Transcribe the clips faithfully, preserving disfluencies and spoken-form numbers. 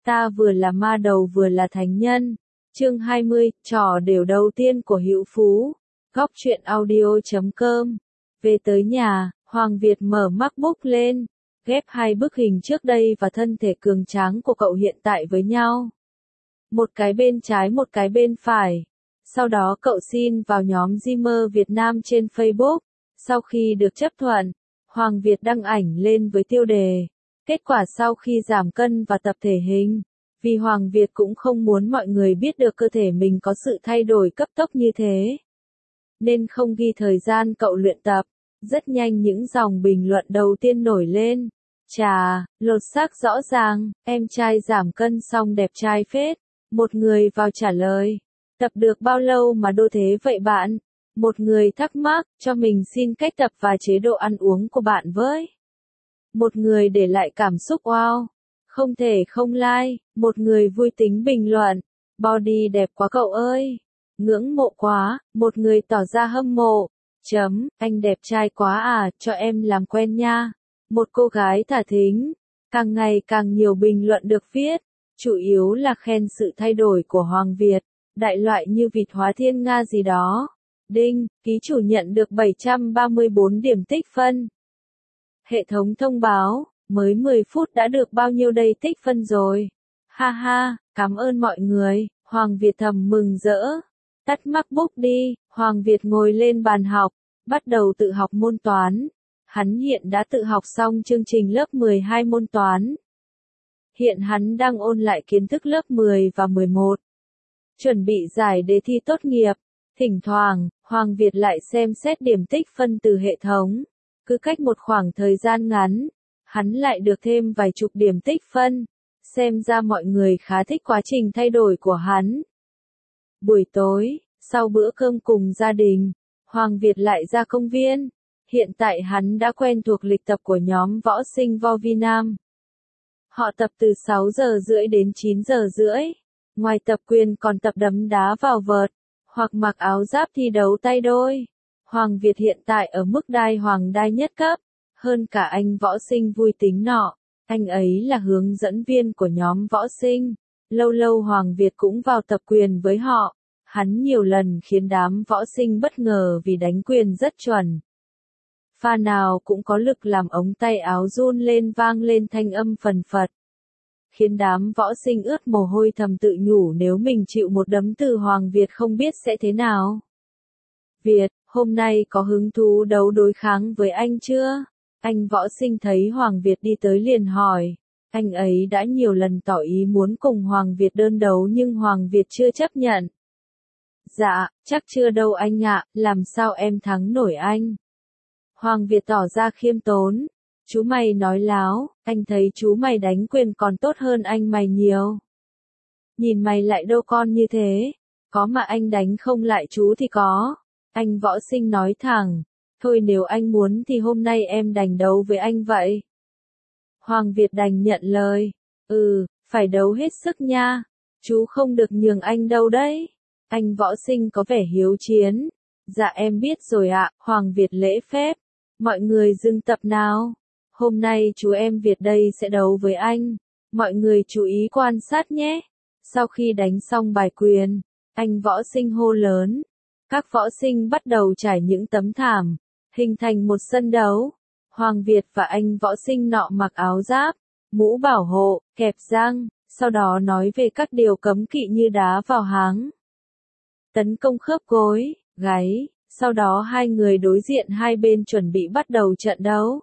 Ta vừa là ma đầu vừa là thánh nhân. Chương hai mươi, trò đều đầu tiên của Hữu Phú. Góc truyện audio chấm com. Về tới nhà, Hoàng Việt mở MacBook lên, ghép hai bức hình trước đây và thân thể cường tráng của cậu hiện tại với nhau. Một cái bên trái một cái bên phải. Sau đó cậu xin vào nhóm Gamer Việt Nam trên Facebook. Sau khi được chấp thuận, Hoàng Việt đăng ảnh lên với tiêu đề. Kết quả sau khi giảm cân và tập thể hình, vì Hoàng Việt cũng không muốn mọi người biết được cơ thể mình có sự thay đổi cấp tốc như thế, nên không ghi thời gian cậu luyện tập. Rất nhanh những dòng bình luận đầu tiên nổi lên. Chà, lột xác rõ ràng, em trai giảm cân xong đẹp trai phết. Một người vào trả lời. Tập được bao lâu mà đô thế vậy bạn? Một người thắc mắc, cho mình xin cách tập và chế độ ăn uống của bạn với. Một người để lại cảm xúc wow. Không thể không like. Một người vui tính bình luận. Body đẹp quá cậu ơi. Ngưỡng mộ quá. Một người tỏ ra hâm mộ. Chấm, anh đẹp trai quá à, cho em làm quen nha. Một cô gái thả thính. Càng ngày càng nhiều bình luận được viết. Chủ yếu là khen sự thay đổi của Hoàng Việt. Đại loại như vịt hóa thiên nga gì đó. Đinh, ký chủ nhận được bảy trăm ba mươi bốn điểm tích phân. Hệ thống thông báo, mới mười phút đã được bao nhiêu đây tích phân rồi. Ha ha, cảm ơn mọi người, Hoàng Việt thầm mừng rỡ. Tắt MacBook đi, Hoàng Việt ngồi lên bàn học, bắt đầu tự học môn toán. Hắn hiện đã tự học xong chương trình lớp mười hai môn toán. Hiện hắn đang ôn lại kiến thức lớp mười và mười một. Chuẩn bị giải đề thi tốt nghiệp. Thỉnh thoảng, Hoàng Việt lại xem xét điểm tích phân từ hệ thống. Cứ cách một khoảng thời gian ngắn, hắn lại được thêm vài chục điểm tích phân. Xem ra mọi người khá thích quá trình thay đổi của hắn. Buổi tối, sau bữa cơm cùng gia đình, Hoàng Việt lại ra công viên. Hiện tại hắn đã quen thuộc lịch tập của nhóm võ sinh Vo Vi Nam. Họ tập từ sáu giờ rưỡi đến chín giờ rưỡi. Ngoài tập quyền còn tập đấm đá vào vợt, hoặc mặc áo giáp thi đấu tay đôi. Hoàng Việt hiện tại ở mức đai hoàng đai nhất cấp, hơn cả anh võ sinh vui tính nọ. Anh ấy là hướng dẫn viên của nhóm võ sinh. Lâu lâu Hoàng Việt cũng vào tập quyền với họ. Hắn nhiều lần khiến đám võ sinh bất ngờ vì đánh quyền rất chuẩn. Pha nào cũng có lực làm ống tay áo run lên vang lên thanh âm phần phật. Khiến đám võ sinh ướt mồ hôi thầm tự nhủ nếu mình chịu một đấm từ Hoàng Việt không biết sẽ thế nào. Việt, hôm nay có hứng thú đấu đối kháng với anh chưa? Anh võ sinh thấy Hoàng Việt đi tới liền hỏi. Anh ấy đã nhiều lần tỏ ý muốn cùng Hoàng Việt đơn đấu nhưng Hoàng Việt chưa chấp nhận. Dạ, chắc chưa đâu anh ạ, làm sao em thắng nổi anh? Hoàng Việt tỏ ra khiêm tốn. Chú mày nói láo, anh thấy chú mày đánh quyền còn tốt hơn anh mày nhiều. Nhìn mày lại đâu con như thế, có mà anh đánh không lại chú thì có. Anh võ sinh nói thẳng, thôi nếu anh muốn thì hôm nay em đành đấu với anh vậy. Hoàng Việt đành nhận lời, ừ, phải đấu hết sức nha, chú không được nhường anh đâu đấy. Anh võ sinh có vẻ hiếu chiến. Dạ em biết rồi ạ, Hoàng Việt lễ phép. Mọi người dừng tập nào. Hôm nay chú em Việt đây sẽ đấu với anh. Mọi người chú ý quan sát nhé. Sau khi đánh xong bài quyền, anh võ sinh hô lớn. Các võ sinh bắt đầu trải những tấm thảm, hình thành một sân đấu. Hoàng Việt và anh võ sinh nọ mặc áo giáp, mũ bảo hộ, kẹp răng, sau đó nói về các điều cấm kỵ như đá vào háng, tấn công khớp gối, gáy. Sau đó hai người đối diện hai bên chuẩn bị bắt đầu trận đấu.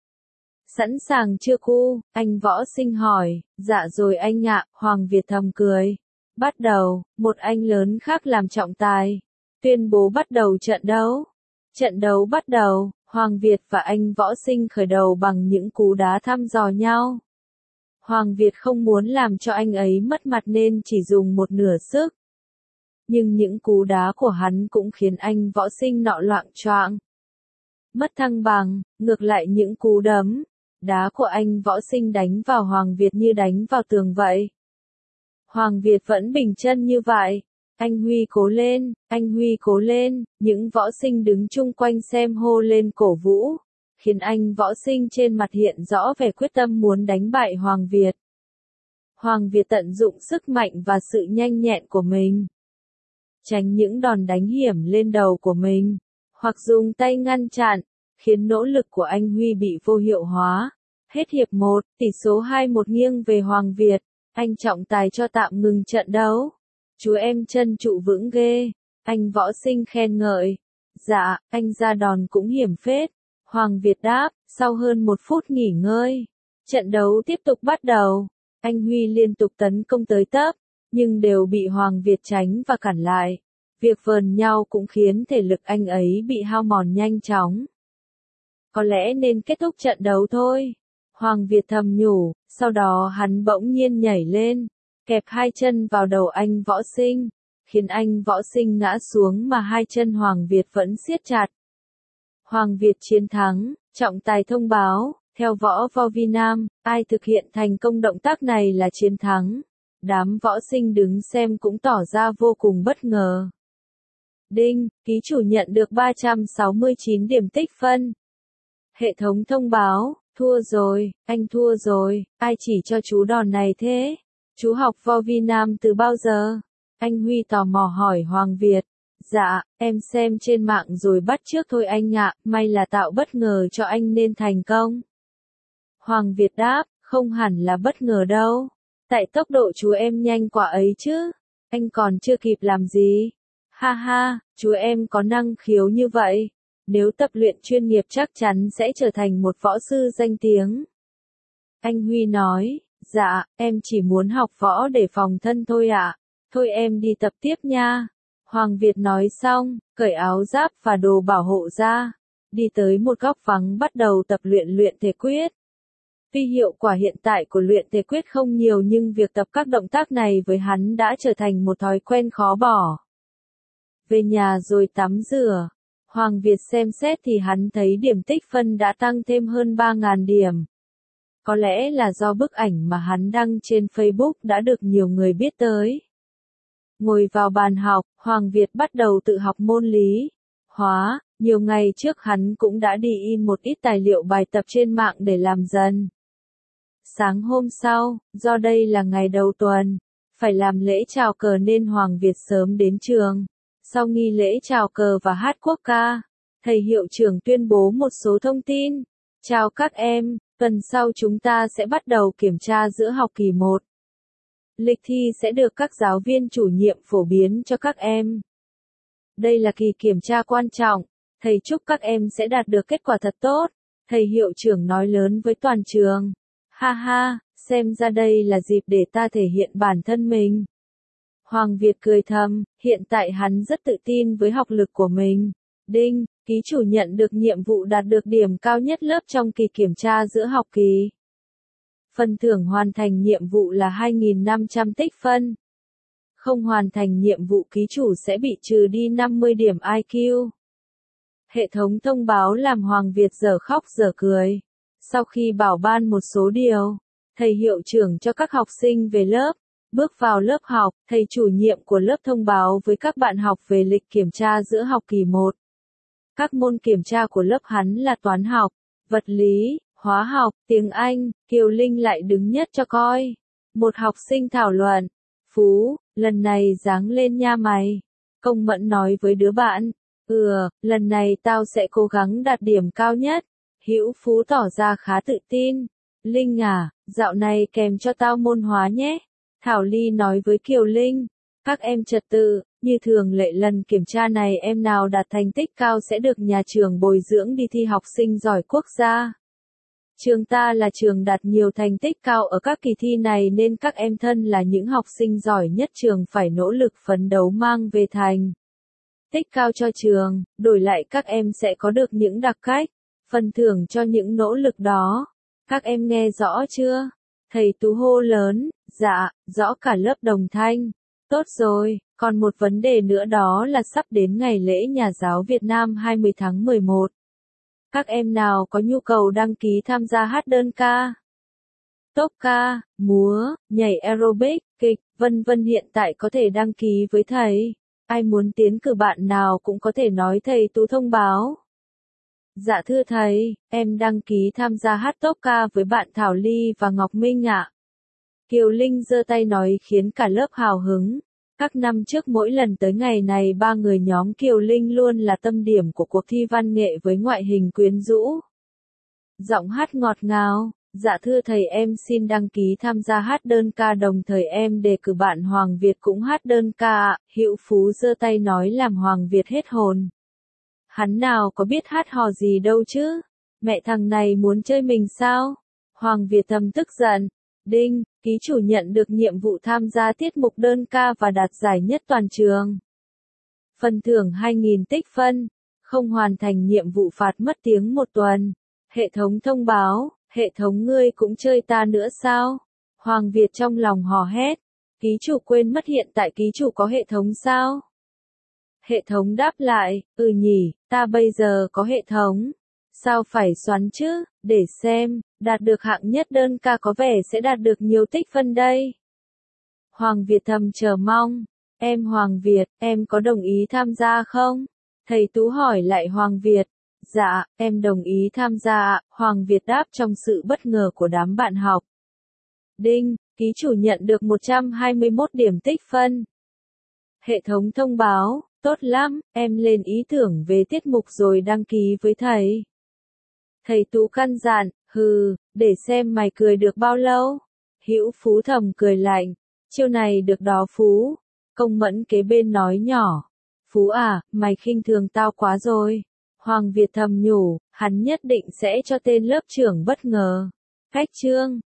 Sẵn sàng chưa cu? Anh võ sinh hỏi. Dạ rồi anh ạ, Hoàng Việt thầm cười. Bắt đầu, một anh lớn khác làm trọng tài. Tuyên bố bắt đầu trận đấu. Trận đấu bắt đầu, Hoàng Việt và anh võ sinh khởi đầu bằng những cú đá thăm dò nhau. Hoàng Việt không muốn làm cho anh ấy mất mặt nên chỉ dùng một nửa sức. Nhưng những cú đá của hắn cũng khiến anh võ sinh nọ loạng choạng. Mất thăng bằng, ngược lại những cú đấm, đá của anh võ sinh đánh vào Hoàng Việt như đánh vào tường vậy. Hoàng Việt vẫn bình chân như vậy. Anh Huy cố lên, anh Huy cố lên, những võ sinh đứng chung quanh xem hô lên cổ vũ, khiến anh võ sinh trên mặt hiện rõ vẻ quyết tâm muốn đánh bại Hoàng Việt. Hoàng Việt tận dụng sức mạnh và sự nhanh nhẹn của mình, tránh những đòn đánh hiểm lên đầu của mình, hoặc dùng tay ngăn chặn, khiến nỗ lực của anh Huy bị vô hiệu hóa. Hết hiệp một, tỷ số hai một nghiêng về Hoàng Việt. Anh trọng tài cho tạm ngừng trận đấu. Chú em chân trụ vững ghê. Anh Võ Sinh khen ngợi. Dạ, anh ra đòn cũng hiểm phết. Hoàng Việt đáp, sau hơn một phút nghỉ ngơi. Trận đấu tiếp tục bắt đầu. Anh Huy liên tục tấn công tới tấp, nhưng đều bị Hoàng Việt tránh và cản lại. Việc vờn nhau cũng khiến thể lực anh ấy bị hao mòn nhanh chóng. Có lẽ nên kết thúc trận đấu thôi. Hoàng Việt thầm nhủ, sau đó hắn bỗng nhiên nhảy lên, kẹp hai chân vào đầu anh Võ Sinh, khiến anh Võ Sinh ngã xuống mà hai chân Hoàng Việt vẫn siết chặt. Hoàng Việt chiến thắng, trọng tài thông báo, theo Võ Võ Vi Nam, ai thực hiện thành công động tác này là chiến thắng. Đám võ sinh đứng xem cũng tỏ ra vô cùng bất ngờ. Đinh, ký chủ nhận được ba trăm sáu mươi chín điểm tích phân. Hệ thống thông báo, thua rồi, anh thua rồi, ai chỉ cho chú đòn này thế? Chú học Võ Vi Nam từ bao giờ? Anh Huy tò mò hỏi Hoàng Việt. Dạ, em xem trên mạng rồi bắt chước thôi anh ạ, may là tạo bất ngờ cho anh nên thành công. Hoàng Việt đáp, không hẳn là bất ngờ đâu. Tại tốc độ chú em nhanh quả ấy chứ. Anh còn chưa kịp làm gì. Ha ha, chú em có năng khiếu như vậy. Nếu tập luyện chuyên nghiệp chắc chắn sẽ trở thành một võ sư danh tiếng. Anh Huy nói, dạ, em chỉ muốn học võ để phòng thân thôi ạ. Thôi em đi tập tiếp nha. Hoàng Việt nói xong, cởi áo giáp và đồ bảo hộ ra. Đi tới một góc vắng bắt đầu tập luyện luyện thể quyết. Tuy hiệu quả hiện tại của luyện thể quyết không nhiều nhưng việc tập các động tác này với hắn đã trở thành một thói quen khó bỏ. Về nhà rồi tắm rửa. Hoàng Việt xem xét thì hắn thấy điểm tích phân đã tăng thêm hơn ba nghìn điểm. Có lẽ là do bức ảnh mà hắn đăng trên Facebook đã được nhiều người biết tới. Ngồi vào bàn học, Hoàng Việt bắt đầu tự học môn lý, hóa. Nhiều ngày trước hắn cũng đã đi in một ít tài liệu bài tập trên mạng để làm dần. Sáng hôm sau, do đây là ngày đầu tuần, phải làm lễ chào cờ nên Hoàng Việt sớm đến trường. Sau nghi lễ chào cờ và hát quốc ca, thầy hiệu trưởng tuyên bố một số thông tin. Chào các em, tuần sau chúng ta sẽ bắt đầu kiểm tra giữa học kỳ một. Lịch thi sẽ được các giáo viên chủ nhiệm phổ biến cho các em. Đây là kỳ kiểm tra quan trọng, thầy chúc các em sẽ đạt được kết quả thật tốt. Thầy hiệu trưởng nói lớn với toàn trường. Ha ha, xem ra đây là dịp để ta thể hiện bản thân mình. Hoàng Việt cười thầm, hiện tại hắn rất tự tin với học lực của mình. Đinh, ký chủ nhận được nhiệm vụ đạt được điểm cao nhất lớp trong kỳ kiểm tra giữa học kỳ. Phần thưởng hoàn thành nhiệm vụ là hai nghìn năm trăm tích phân. Không hoàn thành nhiệm vụ ký chủ sẽ bị trừ đi năm mươi điểm i kiu. Hệ thống thông báo làm Hoàng Việt dở khóc dở cười. Sau khi bảo ban một số điều, thầy hiệu trưởng cho các học sinh về lớp. Bước vào lớp học, thầy chủ nhiệm của lớp thông báo với các bạn học về lịch kiểm tra giữa học kỳ một. Các môn kiểm tra của lớp hắn là toán học, vật lý, hóa học, tiếng Anh. Kiều Linh lại đứng nhất cho coi. Một học sinh thảo luận. Phú, lần này giáng lên nha mày. Công Mẫn nói với đứa bạn. Ừ, lần này tao sẽ cố gắng đạt điểm cao nhất. Hữu Phú tỏ ra khá tự tin. Linh à, dạo này kèm cho tao môn hóa nhé. Thảo Ly nói với Kiều Linh. Các em trật tự, như thường lệ lần kiểm tra này em nào đạt thành tích cao sẽ được nhà trường bồi dưỡng đi thi học sinh giỏi quốc gia. Trường ta là trường đạt nhiều thành tích cao ở các kỳ thi này nên các em thân là những học sinh giỏi nhất trường phải nỗ lực phấn đấu mang về thành tích cao cho trường, đổi lại các em sẽ có được những đặc cách, phần thưởng cho những nỗ lực đó. Các em nghe rõ chưa? Thầy Tú hô lớn, dạ, rõ cả lớp đồng thanh. Tốt rồi, còn một vấn đề nữa đó là sắp đến ngày lễ Nhà giáo Việt Nam hai mươi tháng mười một. Các em nào có nhu cầu đăng ký tham gia hát đơn ca, tốp ca, múa, nhảy aerobic, kịch, vân vân hiện tại có thể đăng ký với thầy. Ai muốn tiến cử bạn nào cũng có thể nói thầy Tú thông báo. Dạ thưa thầy, em đăng ký tham gia hát tốp ca với bạn Thảo Ly và Ngọc Minh ạ. Kiều Linh giơ tay nói khiến cả lớp hào hứng. Các năm trước mỗi lần tới ngày này ba người nhóm Kiều Linh luôn là tâm điểm của cuộc thi văn nghệ với ngoại hình quyến rũ. Giọng hát ngọt ngào, dạ thưa thầy em xin đăng ký tham gia hát đơn ca đồng thời em đề cử bạn Hoàng Việt cũng hát đơn ca ạ. Hữu Phú giơ tay nói làm Hoàng Việt hết hồn. Hắn nào có biết hát hò gì đâu chứ, mẹ thằng này muốn chơi mình sao? Hoàng Việt thầm tức giận. Đinh, ký chủ nhận được nhiệm vụ tham gia tiết mục đơn ca và đạt giải nhất toàn trường. Phần thưởng hai nghìn tích phân, không hoàn thành nhiệm vụ phạt mất tiếng một tuần. Hệ thống thông báo, hệ thống ngươi cũng chơi ta nữa sao? Hoàng Việt trong lòng hò hét. Ký chủ quên mất hiện tại ký chủ có hệ thống sao? Hệ thống đáp lại, ừ nhỉ, ta bây giờ có hệ thống. Sao phải xoắn chứ, để xem, đạt được hạng nhất đơn ca có vẻ sẽ đạt được nhiều tích phân đây. Hoàng Việt thầm chờ mong, em Hoàng Việt, em có đồng ý tham gia không? Thầy Tú hỏi lại Hoàng Việt, dạ, em đồng ý tham gia ạ, Hoàng Việt đáp trong sự bất ngờ của đám bạn học. Đinh, ký chủ nhận được một trăm hai mươi mốt điểm tích phân. Hệ thống thông báo, tốt lắm, em lên ý tưởng về tiết mục rồi đăng ký với thầy. Thầy Tú căn dặn, hừ, để xem mày cười được bao lâu. Hữu Phú thầm cười lạnh, chiêu này được đó Phú. Công Mẫn kế bên nói nhỏ, Phú à, mày khinh thường tao quá rồi. Hoàng Việt thầm nhủ, hắn nhất định sẽ cho tên lớp trưởng bất ngờ. Cách chương